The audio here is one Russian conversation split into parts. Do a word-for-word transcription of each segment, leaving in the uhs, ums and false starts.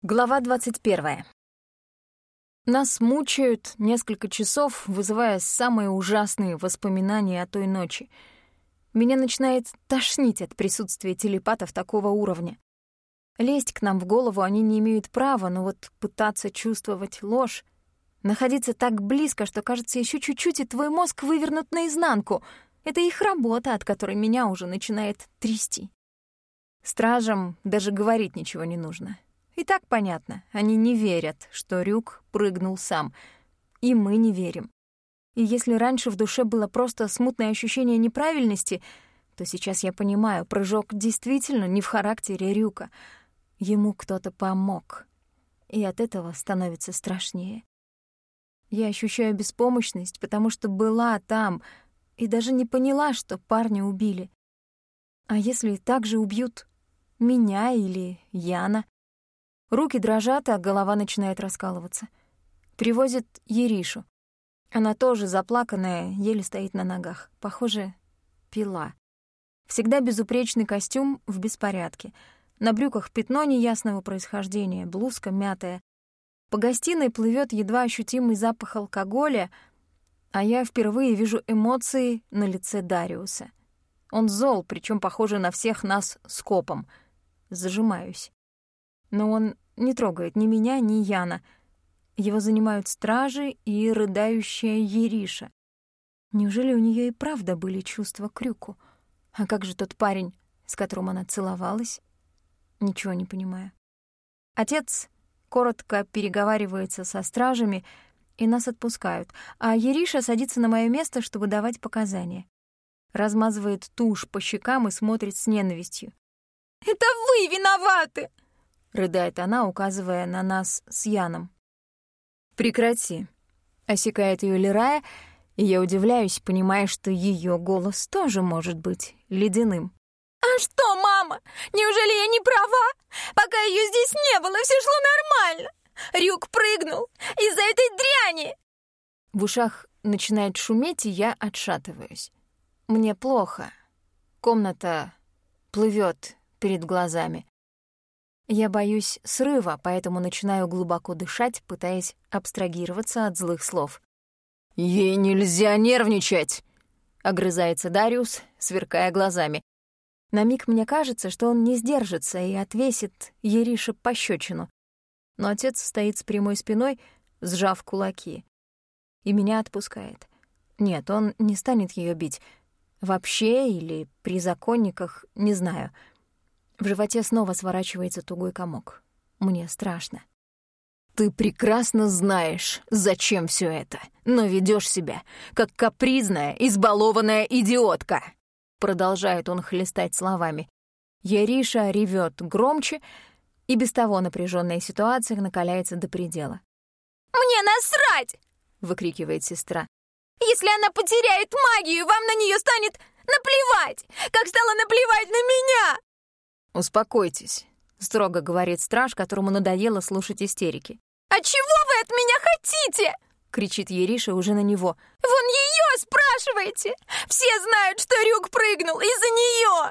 Глава двадцать первая. Нас мучают несколько часов, вызывая самые ужасные воспоминания о той ночи. Меня начинает тошнить от присутствия телепатов такого уровня. Лезть к нам в голову они не имеют права, но вот пытаться чувствовать ложь, находиться так близко, что, кажется, еще чуть-чуть, и твой мозг вывернут наизнанку. Это их работа, от которой меня уже начинает трясти. Стражам даже говорить ничего не нужно. И так понятно, они не верят, что Рюк прыгнул сам. И мы не верим. И если раньше в душе было просто смутное ощущение неправильности, то сейчас я понимаю, прыжок действительно не в характере Рюка. Ему кто-то помог. И от этого становится страшнее. Я ощущаю беспомощность, потому что была там и даже не поняла, что парня убили. А если так же убьют меня или Яна? Руки дрожат, а голова начинает раскалываться. Привозят Еришу. Она тоже заплаканная, еле стоит на ногах. Похоже, пила. Всегда безупречный костюм в беспорядке. На брюках пятно неясного происхождения, блузка мятая. По гостиной плывет едва ощутимый запах алкоголя, а я впервые вижу эмоции на лице Дариуса. Он зол, причем похоже на всех нас скопом. Зажимаюсь. Но он не трогает ни меня, ни Яна. Его занимают стражи и рыдающая Ериша. Неужели у нее и правда были чувства к Рюку? А как же тот парень, с которым она целовалась? Ничего не понимаю. Отец коротко переговаривается со стражами, и нас отпускают, а Ериша садится на мое место, чтобы давать показания. Размазывает тушь по щекам и смотрит с ненавистью. «Это вы виноваты!» — рыдает она, указывая на нас с Яном. «Прекрати», — осекает ее Лерая, и я удивляюсь, понимая, что ее голос тоже может быть ледяным. «А что, мама? Неужели я не права? Пока ее здесь не было, все шло нормально. Рюк прыгнул из-за этой дряни!» В ушах начинает шуметь, и я отшатываюсь. Мне плохо. Комната плывет перед глазами. Я боюсь срыва, поэтому начинаю глубоко дышать, пытаясь абстрагироваться от злых слов. «Ей нельзя нервничать!» — огрызается Дариус, сверкая глазами. На миг мне кажется, что он не сдержится и отвесит Ерише пощечину. Но отец стоит с прямой спиной, сжав кулаки. И меня отпускает. Нет, он не станет ее бить. Вообще или при законниках, не знаю. В животе снова сворачивается тугой комок. Мне страшно. «Ты прекрасно знаешь, зачем все это, но ведешь себя, как капризная, избалованная идиотка!» Продолжает он хлестать словами. Ериша ревет громче, и без того напряженная ситуация накаляется до предела. «Мне насрать!» — выкрикивает сестра. «Если она потеряет магию, вам на нее станет наплевать, как стало наплевать на меня!» «Успокойтесь», — строго говорит страж, которому надоело слушать истерики. «А чего вы от меня хотите?» — кричит Ериша уже на него. «Вон ее спрашиваете! Все знают, что Рюк прыгнул из-за нее!»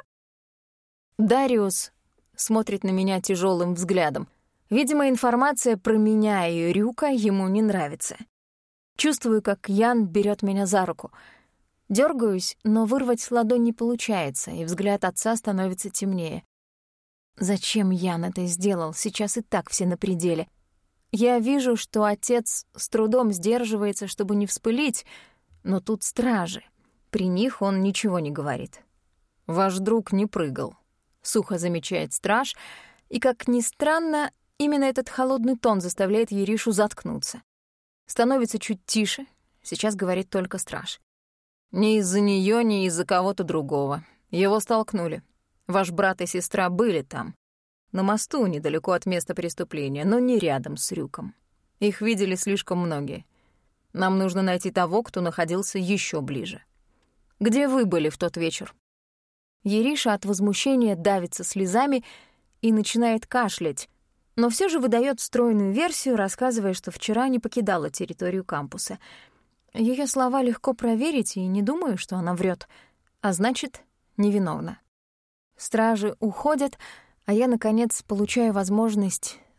Дариус смотрит на меня тяжелым взглядом. Видимо, информация про меня и Рюка ему не нравится. Чувствую, как Ян берет меня за руку. Дергаюсь, но вырвать ладонь не получается, и взгляд отца становится темнее. Зачем Ян это сделал? Сейчас и так все на пределе. Я вижу, что отец с трудом сдерживается, чтобы не вспылить, но тут стражи. При них он ничего не говорит. «Ваш друг не прыгал», — сухо замечает страж, и, как ни странно, именно этот холодный тон заставляет Еришу заткнуться. Становится чуть тише, сейчас говорит только страж. «Ни из-за нее, ни из-за кого-то другого. Его столкнули. Ваш брат и сестра были там. На мосту, недалеко от места преступления, но не рядом с Рюком. Их видели слишком многие. Нам нужно найти того, кто находился еще ближе. Где вы были в тот вечер?» Ериша от возмущения давится слезами и начинает кашлять, но все же выдает стройную версию, рассказывая, что вчера не покидала территорию кампуса. Ее слова легко проверить, и не думаю, что она врет, а значит, невиновна. Стражи уходят, а я, наконец, получаю возможность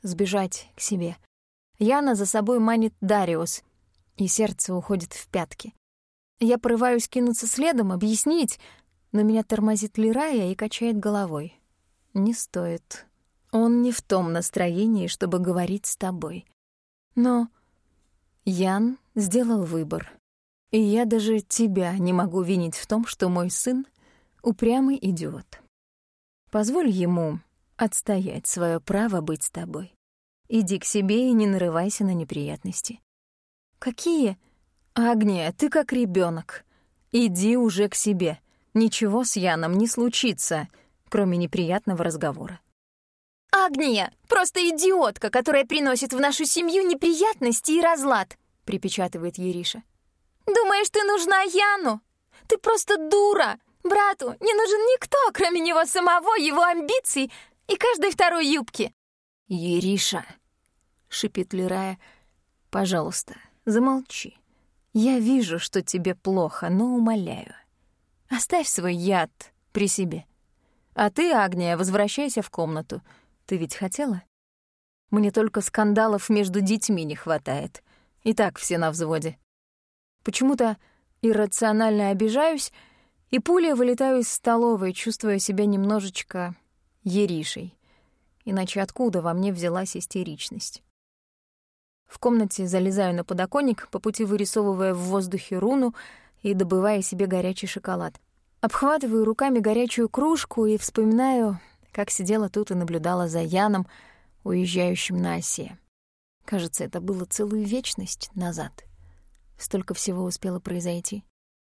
сбежать к себе. Яна за собой манит Дариус, и сердце уходит в пятки. Я порываюсь кинуться следом, объяснить, но меня тормозит Лирая и качает головой. Не стоит. Он не в том настроении, чтобы говорить с тобой. Но Ян сделал выбор. И я даже тебя не могу винить в том, что мой сын — упрямый идиот. Позволь ему отстоять свое право быть с тобой. Иди к себе и не нарывайся на неприятности. Какие? Агния, ты как ребенок. Иди уже к себе. Ничего с Яном не случится, кроме неприятного разговора. «Агния, просто идиотка, которая приносит в нашу семью неприятности и разлад», — припечатывает Ериша. «Думаешь, ты нужна Яну? Ты просто дура! Брату не нужен никто, кроме него самого, его амбиций и каждой второй юбки». «Ериша», — шипит Лирая, — «пожалуйста, замолчи. Я вижу, что тебе плохо, но умоляю. Оставь свой яд при себе. А ты, Агния, возвращайся в комнату. Ты ведь хотела? Мне только скандалов между детьми не хватает. И так все на взводе. Почему-то иррационально обижаюсь и пулей вылетаю из столовой, чувствуя себя немножечко Еришей. Иначе откуда во мне взялась истеричность? В комнате залезаю на подоконник, по пути вырисовывая в воздухе руну и добывая себе горячий шоколад. Обхватываю руками горячую кружку и вспоминаю, как сидела тут и наблюдала за Яном, уезжающим на осе. Кажется, это было целую вечность назад. Столько всего успело произойти.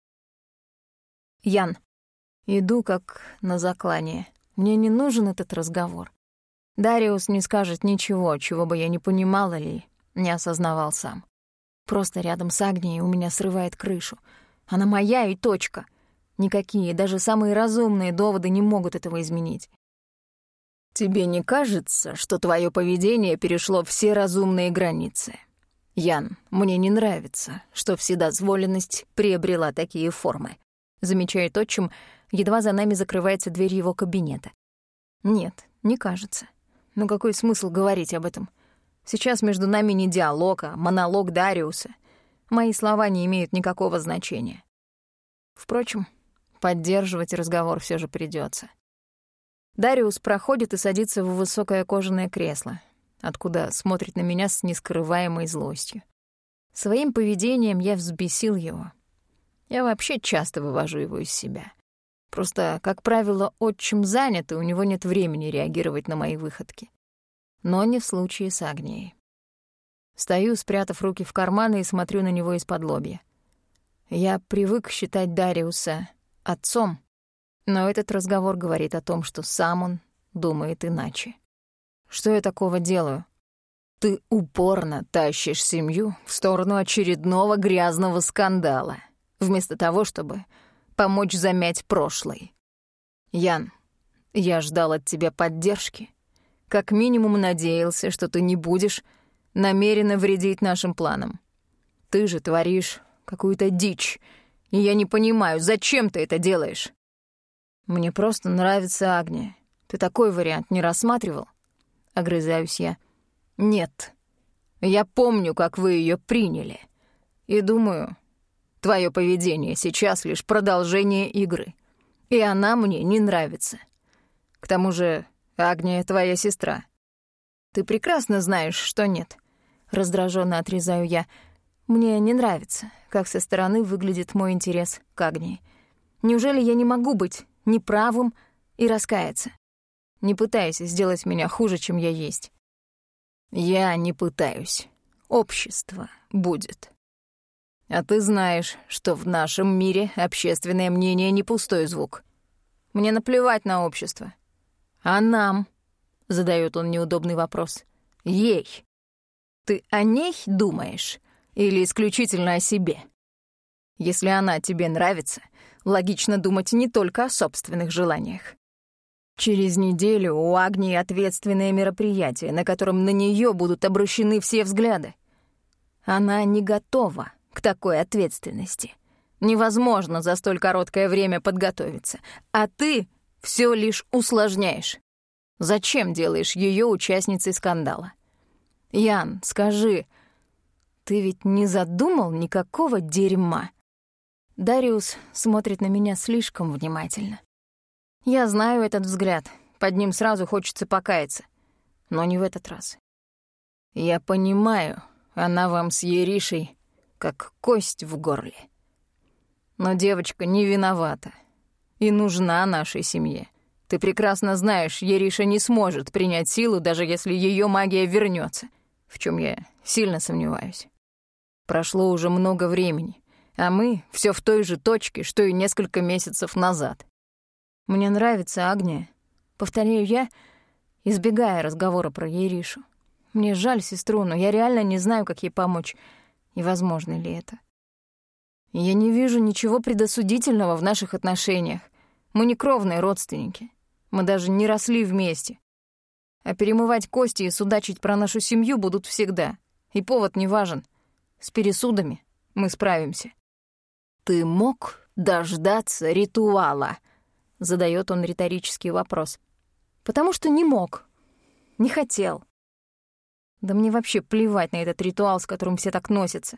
Ян. Иду как на заклание. Мне не нужен этот разговор. Дариус не скажет ничего, чего бы я не понимал или не осознавал сам. Просто рядом с Агнией у меня срывает крышу. Она моя и точка. Никакие, даже самые разумные доводы не могут этого изменить. Тебе не кажется, что твое поведение перешло все разумные границы? Ян, мне не нравится, что вседозволенность приобрела такие формы. Замечает отчим, едва за нами закрывается дверь его кабинета. Нет, не кажется. Но какой смысл говорить об этом? Сейчас между нами не диалог, а монолог Дариуса. Мои слова не имеют никакого значения. Впрочем, поддерживать разговор все же придется. Дариус проходит и садится в высокое кожаное кресло, откуда смотрит на меня с нескрываемой злостью. Своим поведением я взбесил его. Я вообще часто вывожу его из себя. Просто, как правило, отчим занят, и у него нет времени реагировать на мои выходки. Но не в случае с Агнией. Стою, спрятав руки в карманы, и смотрю на него из-под лобья. Я привык считать Дариуса отцом, но этот разговор говорит о том, что сам он думает иначе. Что я такого делаю? Ты упорно тащишь семью в сторону очередного грязного скандала, вместо того, чтобы помочь замять прошлое. Ян, я ждал от тебя поддержки. Как минимум надеялся, что ты не будешь намеренно вредить нашим планам. Ты же творишь какую-то дичь, и я не понимаю, зачем ты это делаешь? Мне просто нравится Агния. Ты такой вариант не рассматривал? Огрызаюсь я. Нет. Я помню, как вы ее приняли. И думаю, твое поведение сейчас лишь продолжение игры. И она мне не нравится. К тому же Агния твоя сестра. Ты прекрасно знаешь, что нет. Раздраженно отрезаю я. Мне не нравится, как со стороны выглядит мой интерес к Агнии. Неужели я не могу быть неправым и раскаяться? Не пытайся сделать меня хуже, чем я есть. Я не пытаюсь. Общество будет. А ты знаешь, что в нашем мире общественное мнение не пустой звук. Мне наплевать на общество. А нам? Задает он неудобный вопрос. Ей. Ты о ней думаешь или исключительно о себе? Если она тебе нравится, логично думать не только о собственных желаниях. Через неделю у Агнии ответственное мероприятие, на котором на нее будут обращены все взгляды. Она не готова к такой ответственности. Невозможно за столь короткое время подготовиться. А ты все лишь усложняешь. Зачем делаешь ее участницей скандала? Ян, скажи, ты ведь не задумал никакого дерьма?» Дариус смотрит на меня слишком внимательно. Я знаю этот взгляд, под ним сразу хочется покаяться. Но не в этот раз. Я понимаю, она вам с Еришей как кость в горле. Но девочка не виновата и нужна нашей семье. Ты прекрасно знаешь, Ериша не сможет принять силу, даже если ее магия вернется, в чем я сильно сомневаюсь. Прошло уже много времени, а мы все в той же точке, что и несколько месяцев назад. Мне нравится Агния, повторяю я, избегая разговора про Еришу. Мне жаль сестру, но я реально не знаю, как ей помочь, и возможно ли это. Я не вижу ничего предосудительного в наших отношениях. Мы не кровные родственники. Мы даже не росли вместе. А перемывать кости и судачить про нашу семью будут всегда. И повод не важен. С пересудами мы справимся. «Ты мог дождаться ритуала?» — задаёт он риторический вопрос. «Потому что не мог. Не хотел. Да мне вообще плевать на этот ритуал, с которым все так носятся.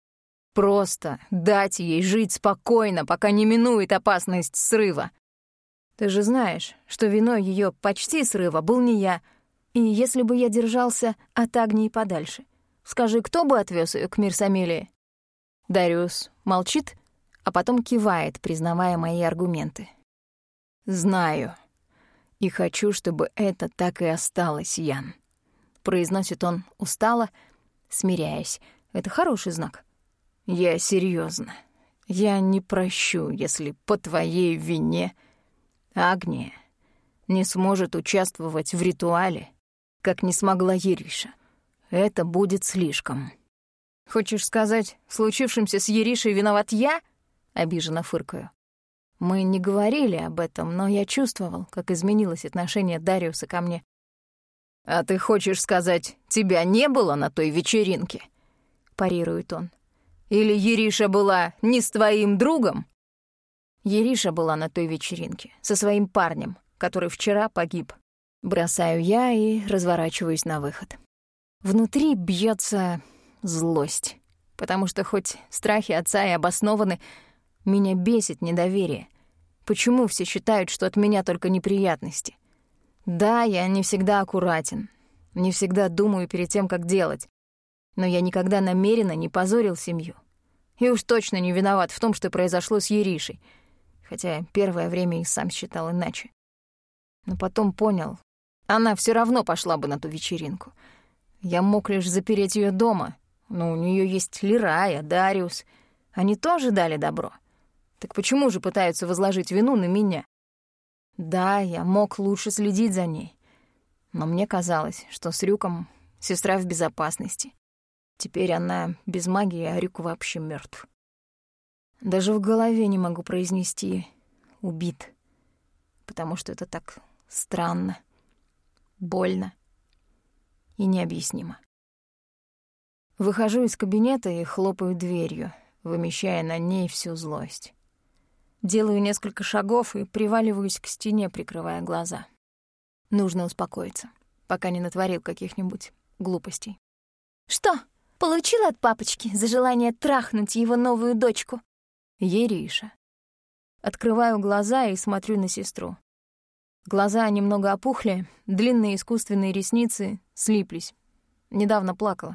Просто дать ей жить спокойно, пока не минует опасность срыва. Ты же знаешь, что виной её почти срыва был не я. И если бы я держался от Агнии подальше, скажи, кто бы отвёз её к Мирсамелии?» Дариус молчит, а потом кивает, признавая мои аргументы. «Знаю. И хочу, чтобы это так и осталось, Ян», — произносит он устало, смиряясь. Это хороший знак. «Я серьёзно. Я не прощу, если по твоей вине Агния не сможет участвовать в ритуале, как не смогла Ериша. Это будет слишком». «Хочешь сказать, в случившемся с Еришей виноват я?» — обиженно фыркаю. Мы не говорили об этом, но я чувствовал, как изменилось отношение Дариуса ко мне. «А ты хочешь сказать, тебя не было на той вечеринке?» — парирует он. «Или Ериша была не с твоим другом?» Ериша была на той вечеринке со своим парнем, который вчера погиб. Бросаю я и разворачиваюсь на выход. Внутри бьется злость, потому что хоть страхи отца и обоснованы, меня бесит недоверие. Почему все считают, что от меня только неприятности? Да, я не всегда аккуратен, не всегда думаю перед тем, как делать, но я никогда намеренно не позорил семью. И уж точно не виноват в том, что произошло с Еришей, хотя первое время и сам считал иначе. Но потом понял, она все равно пошла бы на ту вечеринку. Я мог лишь запереть ее дома, но у нее есть Лирая, Дариус. Они тоже дали добро. Так почему же пытаются возложить вину на меня? Да, я мог лучше следить за ней, но мне казалось, что с Рюком сестра в безопасности. Теперь она без магии, а Рюк вообще мертв. Даже в голове не могу произнести «убит», потому что это так странно, больно и необъяснимо. Выхожу из кабинета и хлопаю дверью, вымещая на ней всю злость. Делаю несколько шагов и приваливаюсь к стене, прикрывая глаза. Нужно успокоиться, пока не натворил каких-нибудь глупостей. «Что, получил от папочки за желание трахнуть его новую дочку?» Ериша. Открываю глаза и смотрю на сестру. Глаза немного опухли, длинные искусственные ресницы слиплись. Недавно плакала.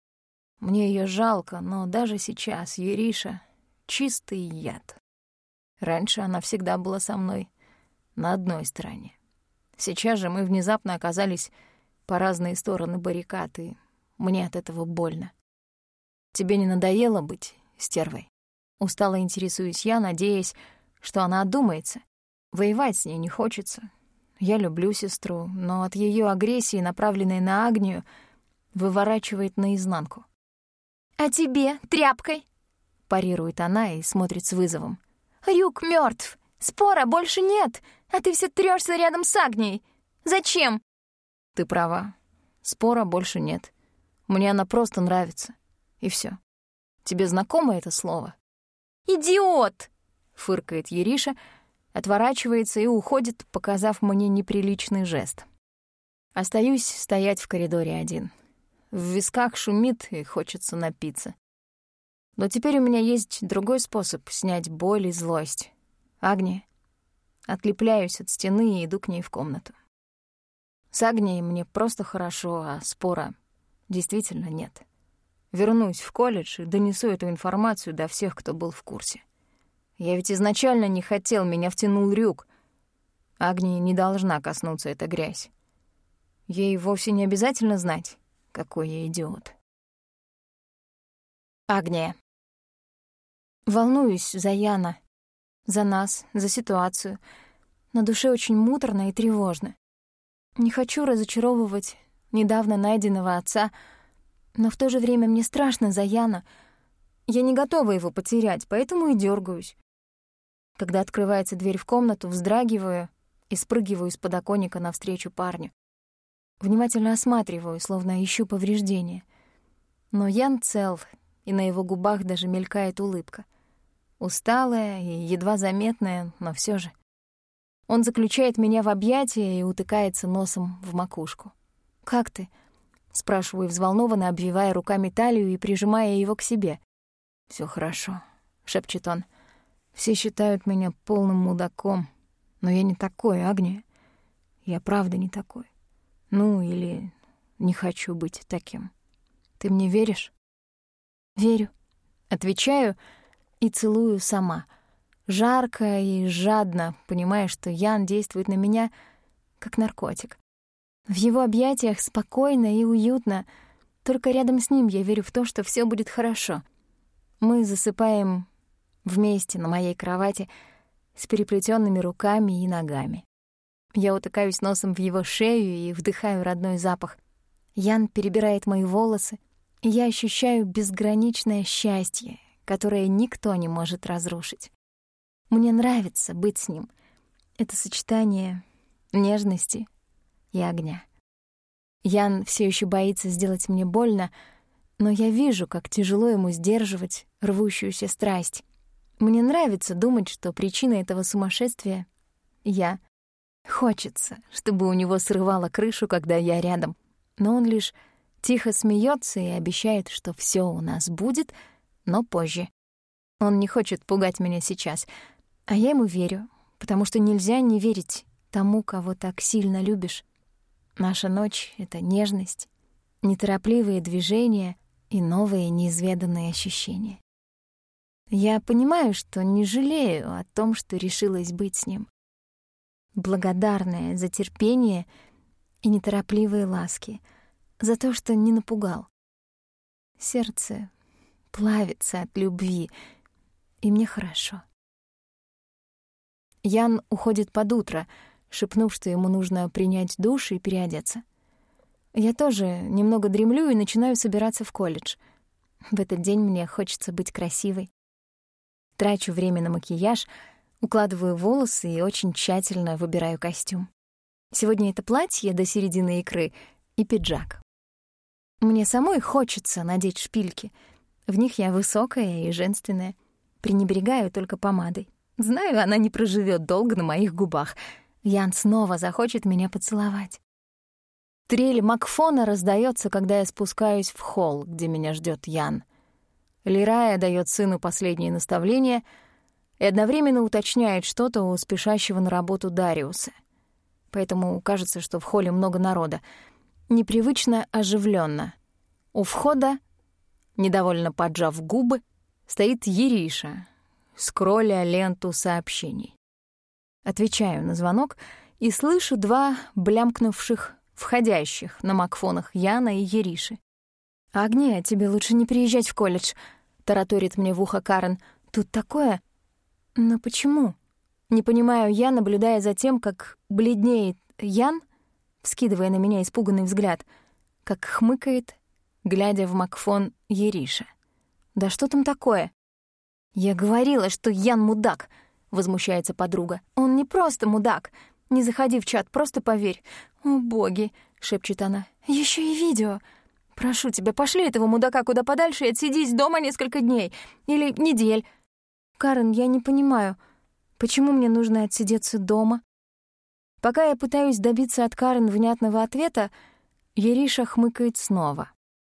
Мне её жалко, но даже сейчас Ериша — чистый яд. Раньше она всегда была со мной на одной стороне. Сейчас же мы внезапно оказались по разные стороны баррикад, и мне от этого больно. «Тебе не надоело быть стервой?» Устало интересуюсь я, надеясь, что она одумается. Воевать с ней не хочется. Я люблю сестру, но от её агрессии, направленной на Агнию, выворачивает наизнанку. «А тебе, тряпкой?» — парирует она и смотрит с вызовом. «Рюк мёртв, спора больше нет, а ты всё трёшься рядом с Агнией. Зачем?» «Ты права, спора больше нет. Мне она просто нравится, и всё. Тебе знакомо это слово?» «Идиот!» — фыркает Ериша, отворачивается и уходит, показав мне неприличный жест. Остаюсь стоять в коридоре один. в висках шумит и хочется напиться. Но теперь у меня есть другой способ снять боль и злость. Агния. Отлепляюсь от стены и иду к ней в комнату. С Агнией мне просто хорошо, а спора действительно нет. Вернусь в колледж и донесу эту информацию до всех, кто был в курсе. Я ведь изначально не хотел, меня втянул Рюк. Агнии не должна коснуться эта грязь. Ей вовсе не обязательно знать, какой я идиот. Агния. Волнуюсь за Яна, за нас, за ситуацию. На душе очень муторно и тревожно. Не хочу разочаровывать недавно найденного отца, но в то же время мне страшно за Яна. Я не готова его потерять, поэтому и дёргаюсь. Когда открывается дверь в комнату, вздрагиваю и спрыгиваю с подоконника навстречу парню. Внимательно осматриваю, словно ищу повреждения. Но Ян цел, и на его губах даже мелькает улыбка. Усталая и едва заметная, но всё же. Он заключает меня в объятия и утыкается носом в макушку. «Как ты?» — спрашиваю взволнованно, обвивая руками талию и прижимая его к себе. «Всё хорошо», — шепчет он. «Все считают меня полным мудаком, но я не такой, Агния. Я правда не такой. Ну, или не хочу быть таким. Ты мне веришь?» «Верю», — отвечаю и целую сама. Жарко и жадно, понимая, что Ян действует на меня как наркотик. В его объятиях спокойно и уютно. Только рядом с ним я верю в то, что всё будет хорошо. Мы засыпаем вместе на моей кровати с переплетёнными руками и ногами. Я утыкаюсь носом в его шею и вдыхаю родной запах. Ян перебирает мои волосы, и я ощущаю безграничное счастье, которое никто не может разрушить. Мне нравится быть с ним. Это сочетание нежности и огня. Ян всё ещё боится сделать мне больно, но я вижу, как тяжело ему сдерживать рвущуюся страсть. Мне нравится думать, что причина этого сумасшествия — я. Хочется, чтобы у него срывало крышу, когда я рядом, но он лишь тихо смеётся и обещает, что всё у нас будет, но позже. Он не хочет пугать меня сейчас, а я ему верю, потому что нельзя не верить тому, кого так сильно любишь. Наша ночь — это нежность, неторопливые движения и новые неизведанные ощущения. Я понимаю, что не жалею о том, что решилась быть с ним. Благодарная за терпение и неторопливые ласки, за то, что не напугал. Сердце плавится от любви, и мне хорошо. Ян уходит под утро, шепнув, что ему нужно принять душ и переодеться. Я тоже немного дремлю и начинаю собираться в колледж. В этот день мне хочется быть красивой. Трачу время на макияж, укладываю волосы и очень тщательно выбираю костюм. Сегодня это платье до середины икры и пиджак. Мне самой хочется надеть шпильки. В них я высокая и женственная. Пренебрегаю только помадой. Знаю, она не проживет долго на моих губах. Ян снова захочет меня поцеловать. Трель Макфона раздается, когда я спускаюсь в холл, где меня ждет Ян. Лирая дает сыну последние наставления и одновременно уточняет что-то у спешащего на работу Дариуса. Поэтому кажется, что в холле много народа. Непривычно оживленно. У входа, недовольно поджав губы, стоит Ериша, скролля ленту сообщений. Отвечаю на звонок и слышу два блямкнувших входящих на макфонах Яна и Ериши. «Агния, тебе лучше не приезжать в колледж», — тараторит мне в ухо Карен. «Тут такое...» «Но почему?» Не понимаю я, наблюдая за тем, как бледнеет Ян, вскидывая на меня испуганный взгляд, как хмыкает, глядя в макфон Ериша. «Да что там такое?» «Я говорила, что Ян мудак», — возмущается подруга. «Он не просто мудак. Не заходи в чат, просто поверь». «О, боги», — шепчет она, — «ещё и видео. Прошу тебя, пошли этого мудака куда подальше и отсидись дома несколько дней. Или недель». «Карен, я не понимаю, почему мне нужно отсидеться дома?» Пока я пытаюсь добиться от Карен внятного ответа, Ериша хмыкает снова.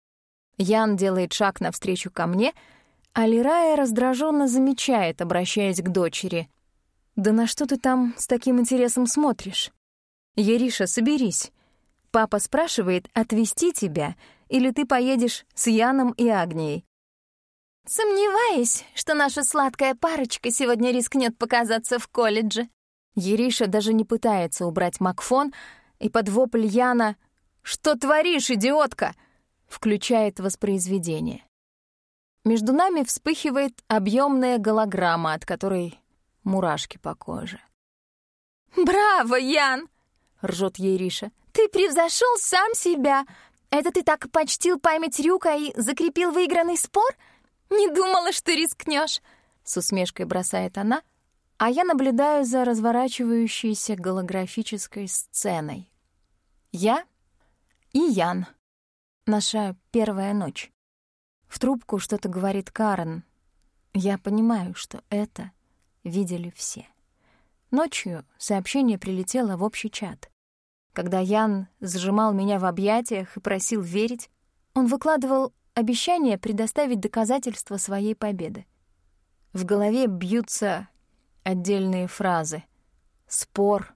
Ян делает шаг навстречу ко мне, а Лирая раздраженно замечает, обращаясь к дочери. «Да на что ты там с таким интересом смотришь? Ериша, соберись. Папа спрашивает, отвезти тебя, или ты поедешь с Яном и Агнией». Сомневаюсь, что наша сладкая парочка сегодня рискнет показаться в колледже. Ериша даже не пытается убрать Макфон, и под вопль Яна «Что творишь, идиотка?» включает воспроизведение. Между нами вспыхивает объемная голограмма, от которой мурашки по коже. «Браво, Ян!» — ржет Ериша. «Ты превзошел сам себя. Это ты так почтил память Рюка и закрепил выигранный спор? Не думала, что рискнешь!» С усмешкой бросает она, а я наблюдаю за разворачивающейся голографической сценой. Я и Ян. Наша первая ночь. В трубку что-то говорит Карен. Я понимаю, что это видели все. Ночью сообщение прилетело в общий чат. Когда Ян сжимал меня в объятиях и просил верить, он выкладывал обещание предоставить доказательства своей победы. В голове бьются отдельные фразы. Спор,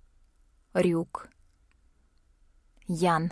Рюк, Ян.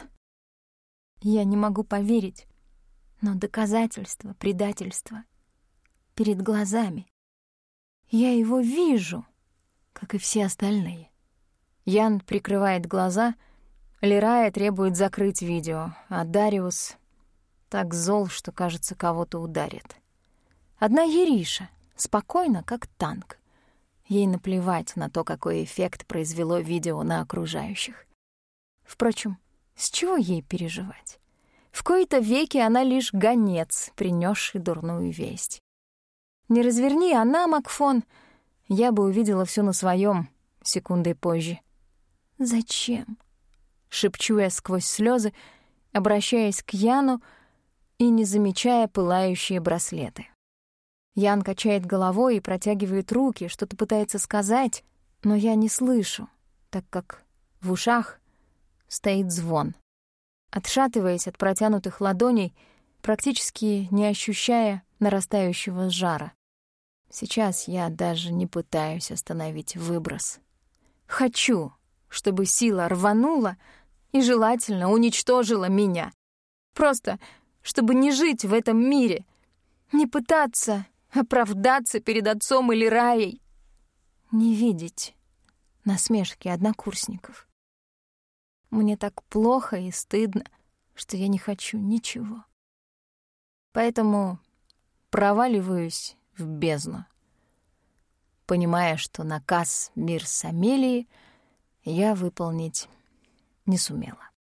Я не могу поверить, но доказательства предательства перед глазами. Я его вижу, как и все остальные. Ян прикрывает глаза, Лирая требует закрыть видео, а Дариус так зол, что, кажется, кого-то ударит. Одна Ериша, спокойно, как танк. Ей наплевать на то, какой эффект произвело видео на окружающих. Впрочем, с чего ей переживать? В кои-то веки она лишь гонец, принесший дурную весть. Не разверни она Макфон, я бы увидела все на своем секундой позже. «Зачем?» — шепчу я сквозь слезы, обращаясь к Яну и не замечая пылающие браслеты. Ян качает головой и протягивает руки, что-то пытается сказать, но я не слышу, так как в ушах стоит звон. Отшатываясь от протянутых ладоней, практически не ощущая нарастающего жара. Сейчас я даже не пытаюсь остановить выброс. Хочу, чтобы сила рванула и желательно уничтожила меня. Просто, чтобы не жить в этом мире, не пытаться оправдаться перед отцом или Раей, не видеть насмешки однокурсников. Мне так плохо и стыдно, что я не хочу ничего. Поэтому проваливаюсь в бездну, понимая, что наказ Мирс Амелии я выполнить не сумела.